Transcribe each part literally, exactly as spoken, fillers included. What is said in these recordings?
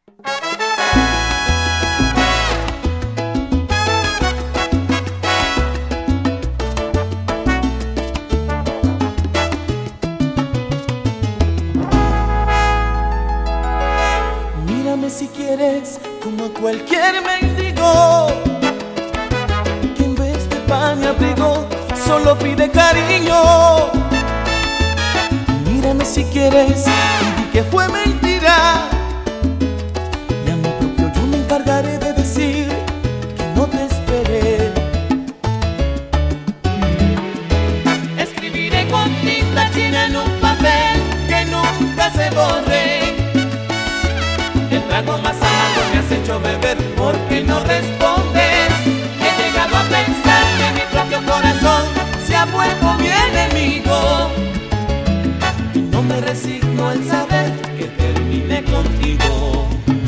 Mírame si quieres como a cualquier mendigo, que en vez de pan y abrigo solo pide cariño. Mírame si quieres y di que fue mentira, y a mi propio yo me encargaré de decir que no te esperé. Escribiré con tinta china en un papel que nunca se borre. El trago más amargo me has hecho beber porque no respondes. He llegado a pensar que mi propio corazón se ha vuelto mi enemigo. Y no me resigno al saber que terminé contigo.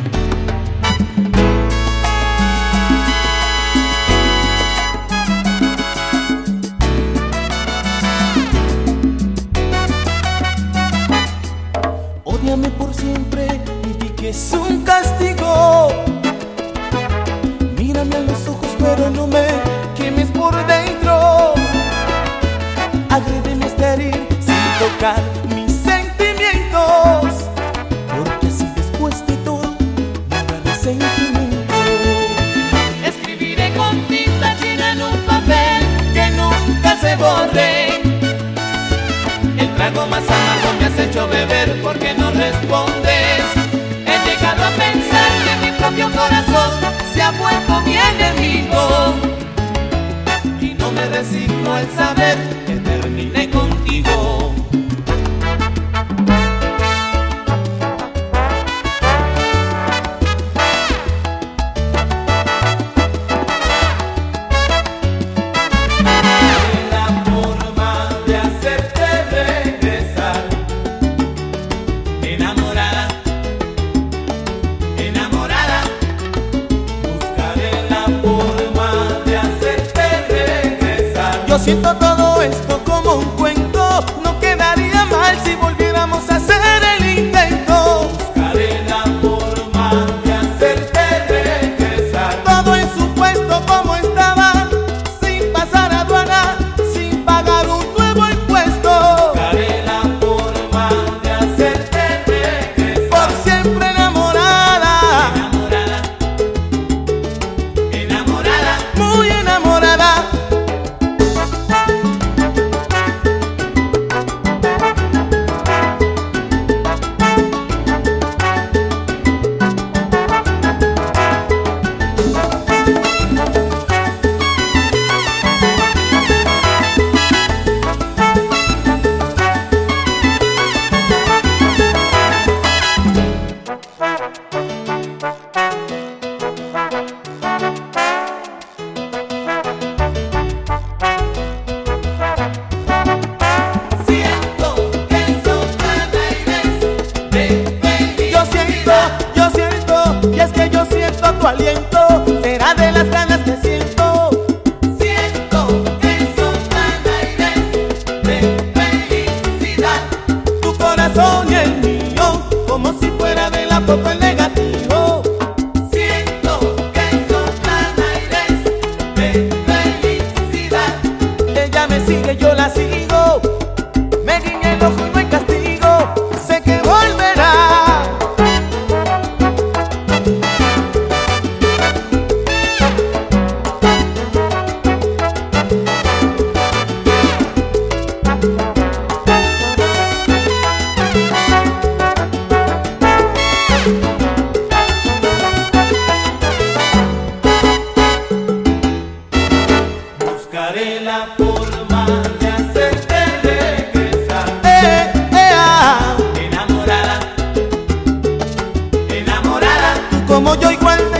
Ódiame por siempre y di que es un castigo. Mírame a los ojos pero no me quemes por dentro. Agrédeme hasta herir sin tocar mis sentimientos, porque así después de todo no habrá resentimiento. Escribiré con tinta china en un papel que nunca se borre. El trago más amargo me has hecho beber porque no respondes. He llegado a pensar que mi propio corazón se ha vuelto mi enemigo. Y no me resigno al saber que terminé contigo. Yo siento todo esto como un cuento, no quedaría mal si volviéramos a hacer el intento. Buscaré la forma de hacerte regresar. Todo en su puesto como estaba, sin pasar aduana, sin pagar un nuevo impuesto. Buscaré la forma de hacerte regresar. Por siempre enamorada, Enamorada, enamorada, muy enamorada. Tu aliento será de las ganas que siento. siento que soplan aires de felicidad. Tu corazón y el mío, como si fuera de la popa el negativo. Siento que soplan aires de felicidad. Ella me sigue, yo la sigo. Me guiña el ojo y no hay castigo. Sé que volverá. Buscaré la forma de hacerte regresar. Eh, eh, ah. Enamorada, enamorada. Tú como yo igual